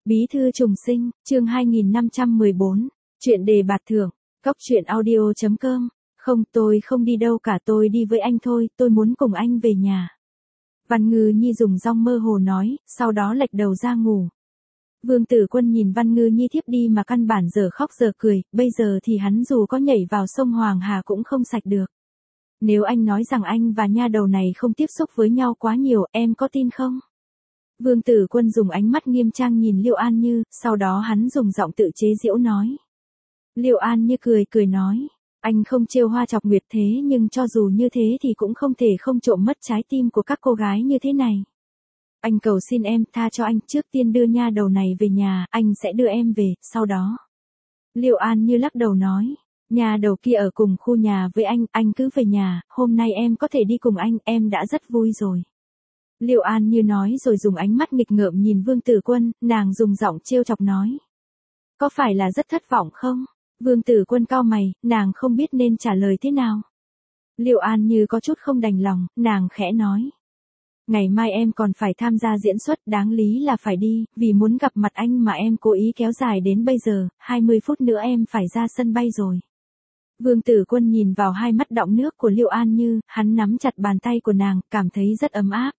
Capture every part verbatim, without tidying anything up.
Bí thư trùng sinh, chương hai nghìn năm trăm mười bốn, chuyện đề bạt thưởng, cóc truyện audio chấm com, không tôi không đi đâu cả tôi đi với anh thôi, tôi muốn cùng anh về nhà. Văn Ngư Nhi dùng giọng mơ hồ nói, sau đó lệch đầu ra ngủ. Vương Tử Quân nhìn Văn Ngư Nhi thiếp đi mà căn bản giờ khóc giờ cười, bây giờ thì hắn dù có nhảy vào sông Hoàng Hà cũng không sạch được. Nếu anh nói rằng anh và nha đầu này không tiếp xúc với nhau quá nhiều, em có tin không? Vương Tử Quân dùng ánh mắt nghiêm trang nhìn Liệu An Như, sau đó hắn dùng giọng tự chế giễu nói. Liệu An Như cười cười nói, anh không trêu hoa chọc nguyệt thế nhưng cho dù như thế thì cũng không thể không trộm mất trái tim của các cô gái như thế này. Anh cầu xin em tha cho anh, trước tiên đưa nha đầu này về nhà, anh sẽ đưa em về, sau đó. Liệu An Như lắc đầu nói, nhà đầu kia ở cùng khu nhà với anh, anh cứ về nhà, hôm nay em có thể đi cùng anh, em đã rất vui rồi. Liệu An Như nói rồi dùng ánh mắt nghịch ngợm nhìn Vương Tử Quân, nàng dùng giọng trêu chọc nói. Có phải là rất thất vọng không? Vương Tử Quân cau mày, nàng không biết nên trả lời thế nào. Liệu An Như có chút không đành lòng, nàng khẽ nói. Ngày mai em còn phải tham gia diễn xuất, đáng lý là phải đi, vì muốn gặp mặt anh mà em cố ý kéo dài đến bây giờ, hai mươi phút nữa em phải ra sân bay rồi. Vương Tử Quân nhìn vào hai mắt đọng nước của Liệu An Như, hắn nắm chặt bàn tay của nàng, cảm thấy rất ấm áp.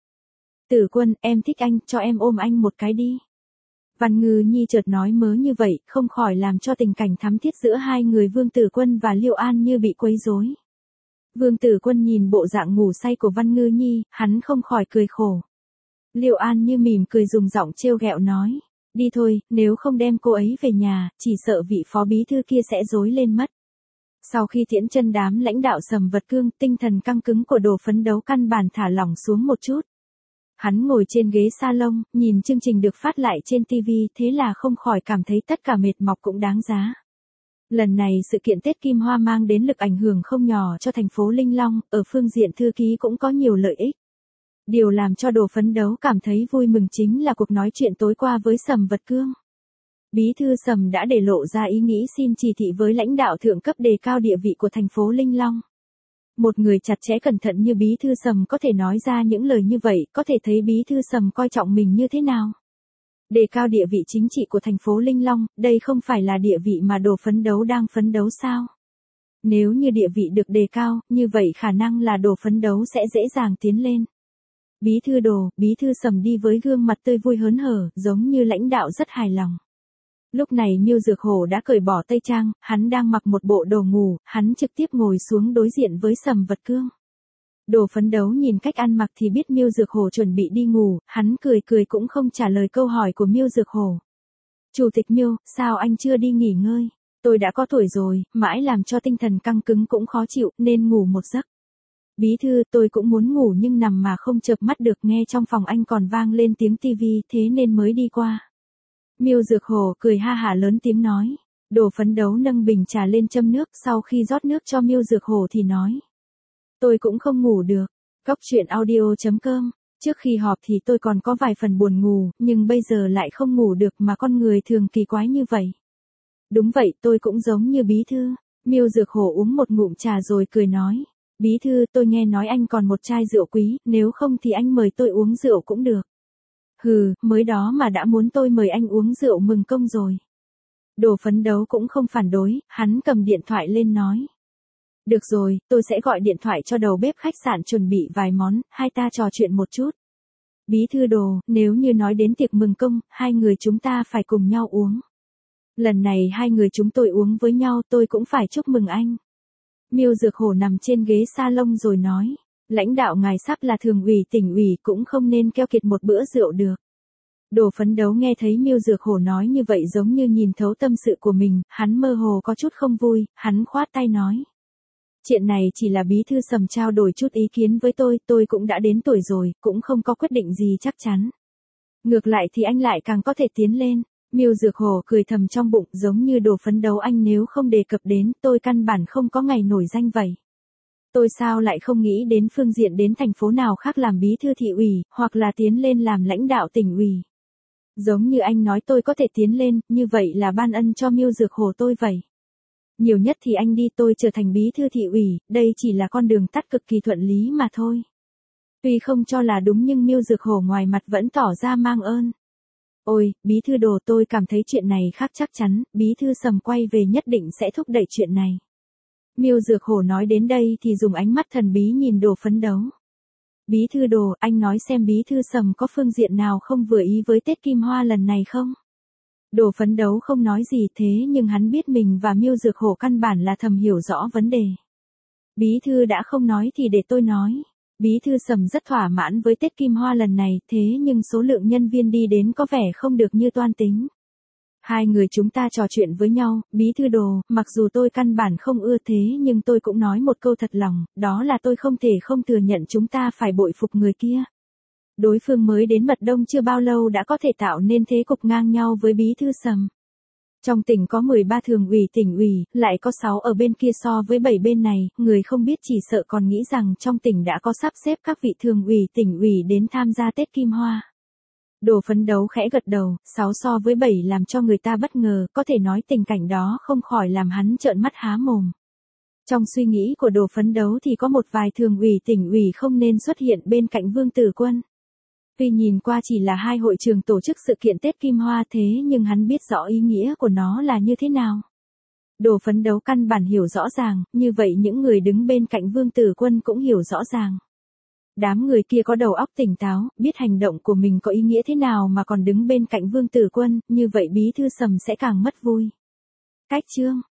Tử Quân, em thích anh, cho em ôm anh một cái đi. Văn Ngư Nhi chợt nói mớ như vậy, không khỏi làm cho tình cảnh thắm thiết giữa hai người Vương Tử Quân và Liệu An Như bị quấy rối. Vương Tử Quân nhìn bộ dạng ngủ say của Văn Ngư Nhi, hắn không khỏi cười khổ. Liệu An Như mỉm cười dùng giọng trêu ghẹo nói, đi thôi, nếu không đem cô ấy về nhà, chỉ sợ vị phó bí thư kia sẽ rối lên mất. Sau khi tiễn chân đám lãnh đạo Sầm Vật Cương, tinh thần căng cứng của Đồ Phấn Đấu căn bản thả lỏng xuống một chút. Hắn ngồi trên ghế salon, nhìn chương trình được phát lại trên ti vi, thế là không khỏi cảm thấy tất cả mệt mọc cũng đáng giá. Lần này sự kiện Tết Kim Hoa mang đến lực ảnh hưởng không nhỏ cho thành phố Linh Long, ở phương diện thư ký cũng có nhiều lợi ích. Điều làm cho Đồ Phấn Đấu cảm thấy vui mừng chính là cuộc nói chuyện tối qua với Sầm Vật Cương. Bí thư Sầm đã để lộ ra ý nghĩ xin chỉ thị với lãnh đạo thượng cấp đề cao địa vị của thành phố Linh Long. Một người chặt chẽ cẩn thận như Bí thư Sầm có thể nói ra những lời như vậy, có thể thấy Bí thư Sầm coi trọng mình như thế nào. Đề cao địa vị chính trị của thành phố Linh Long, đây không phải là địa vị mà Đồ Phấn Đấu đang phấn đấu sao? Nếu như địa vị được đề cao, như vậy khả năng là Đồ Phấn Đấu sẽ dễ dàng tiến lên. Bí thư Đồ, Bí thư Sầm đi với gương mặt tươi vui hớn hở, giống như lãnh đạo rất hài lòng. Lúc này Miêu Dược Hổ đã cởi bỏ tây trang, hắn đang mặc một bộ đồ ngủ, hắn trực tiếp ngồi xuống đối diện với Sầm Vật Cương. Đồ Phấn Đấu nhìn cách ăn mặc thì biết Miêu Dược Hổ chuẩn bị đi ngủ, hắn cười cười cũng không trả lời câu hỏi của Miêu Dược Hổ. Chủ tịch Miêu, sao anh chưa đi nghỉ ngơi? Tôi đã có tuổi rồi, mãi làm cho tinh thần căng cứng cũng khó chịu, nên ngủ một giấc. Bí thư, tôi cũng muốn ngủ nhưng nằm mà không chợp mắt được, nghe trong phòng anh còn vang lên tiếng tivi, thế nên mới đi qua. Miêu Dược Hổ cười ha hả lớn tiếng nói. Đồ Phấn Đấu nâng bình trà lên châm nước, sau khi rót nước cho Miêu Dược Hổ thì nói. Tôi cũng không ngủ được. Cóc truyện audio chấm com, trước khi họp thì tôi còn có vài phần buồn ngủ, nhưng bây giờ lại không ngủ được mà con người thường kỳ quái như vậy. Đúng vậy, tôi cũng giống như Bí thư. Miêu Dược Hổ uống một ngụm trà rồi cười nói. Bí thư, tôi nghe nói anh còn một chai rượu quý, nếu không thì anh mời tôi uống rượu cũng được. Hừ, mới đó mà đã muốn tôi mời anh uống rượu mừng công rồi. Đồ Phấn Đấu cũng không phản đối, hắn cầm điện thoại lên nói. Được rồi, tôi sẽ gọi điện thoại cho đầu bếp khách sạn chuẩn bị vài món, hai ta trò chuyện một chút. Bí thư Đồ, nếu như nói đến tiệc mừng công, hai người chúng ta phải cùng nhau uống. Lần này hai người chúng tôi uống với nhau, tôi cũng phải chúc mừng anh. Miêu Dược Hổ nằm trên ghế salon rồi nói. Lãnh đạo ngài sắp là thường ủy tỉnh ủy cũng không nên keo kiệt một bữa rượu được. Đồ Phấn Đấu nghe thấy Miêu Dược Hổ nói như vậy giống như nhìn thấu tâm sự của mình, hắn mơ hồ có chút không vui, hắn khoát tay nói. Chuyện này chỉ là Bí thư Sầm trao đổi chút ý kiến với tôi, tôi cũng đã đến tuổi rồi, cũng không có quyết định gì chắc chắn. Ngược lại thì anh lại càng có thể tiến lên. Miêu Dược Hổ cười thầm trong bụng, giống như Đồ Phấn Đấu anh nếu không đề cập đến, tôi căn bản không có ngày nổi danh vậy. Tôi sao lại không nghĩ đến phương diện đến thành phố nào khác làm bí thư thị ủy, hoặc là tiến lên làm lãnh đạo tỉnh ủy. Giống như anh nói tôi có thể tiến lên, như vậy là ban ân cho Miêu Dược Hổ tôi vậy. Nhiều nhất thì anh đi tôi trở thành bí thư thị ủy, đây chỉ là con đường tắt cực kỳ thuận lý mà thôi. Tuy không cho là đúng nhưng Miêu Dược Hổ ngoài mặt vẫn tỏ ra mang ơn. Ôi, bí thư Đồ, tôi cảm thấy chuyện này khác chắc chắn, bí thư Sầm quay về nhất định sẽ thúc đẩy chuyện này. Miêu Dược Hổ nói đến đây thì dùng ánh mắt thần bí nhìn Đồ Phấn Đấu. Bí thư Đồ, anh nói xem bí thư Sầm có phương diện nào không vừa ý với Tết Kim Hoa lần này không? Đồ Phấn Đấu không nói gì thế nhưng hắn biết mình và Miêu Dược Hổ căn bản là thầm hiểu rõ vấn đề. Bí thư đã không nói thì để tôi nói. Bí thư Sầm rất thỏa mãn với Tết Kim Hoa lần này, thế nhưng số lượng nhân viên đi đến có vẻ không được như toan tính. Hai người chúng ta trò chuyện với nhau, bí thư Đồ, mặc dù tôi căn bản không ưa thế nhưng tôi cũng nói một câu thật lòng, đó là tôi không thể không thừa nhận chúng ta phải bội phục người kia. Đối phương mới đến Mật Đông chưa bao lâu đã có thể tạo nên thế cục ngang nhau với bí thư Sầm. Trong tỉnh có mười ba thường ủy tỉnh ủy, lại có sáu ở bên kia so với bảy bên này, người không biết chỉ sợ còn nghĩ rằng trong tỉnh đã có sắp xếp các vị thường ủy tỉnh ủy đến tham gia Tết Kim Hoa. Đồ Phấn Đấu khẽ gật đầu, sáu so với bảy làm cho người ta bất ngờ, có thể nói tình cảnh đó không khỏi làm hắn trợn mắt há mồm. Trong suy nghĩ của Đồ Phấn Đấu thì có một vài thường ủy tỉnh ủy không nên xuất hiện bên cạnh Vương Tử Quân. Tuy nhìn qua chỉ là hai hội trường tổ chức sự kiện Tết Kim Hoa thế nhưng hắn biết rõ ý nghĩa của nó là như thế nào. Đồ Phấn Đấu căn bản hiểu rõ ràng, như vậy những người đứng bên cạnh Vương Tử Quân cũng hiểu rõ ràng. Đám người kia có đầu óc tỉnh táo, biết hành động của mình có ý nghĩa thế nào mà còn đứng bên cạnh Vương Tử Quân, như vậy bí thư Sầm sẽ càng mất vui. Cách chương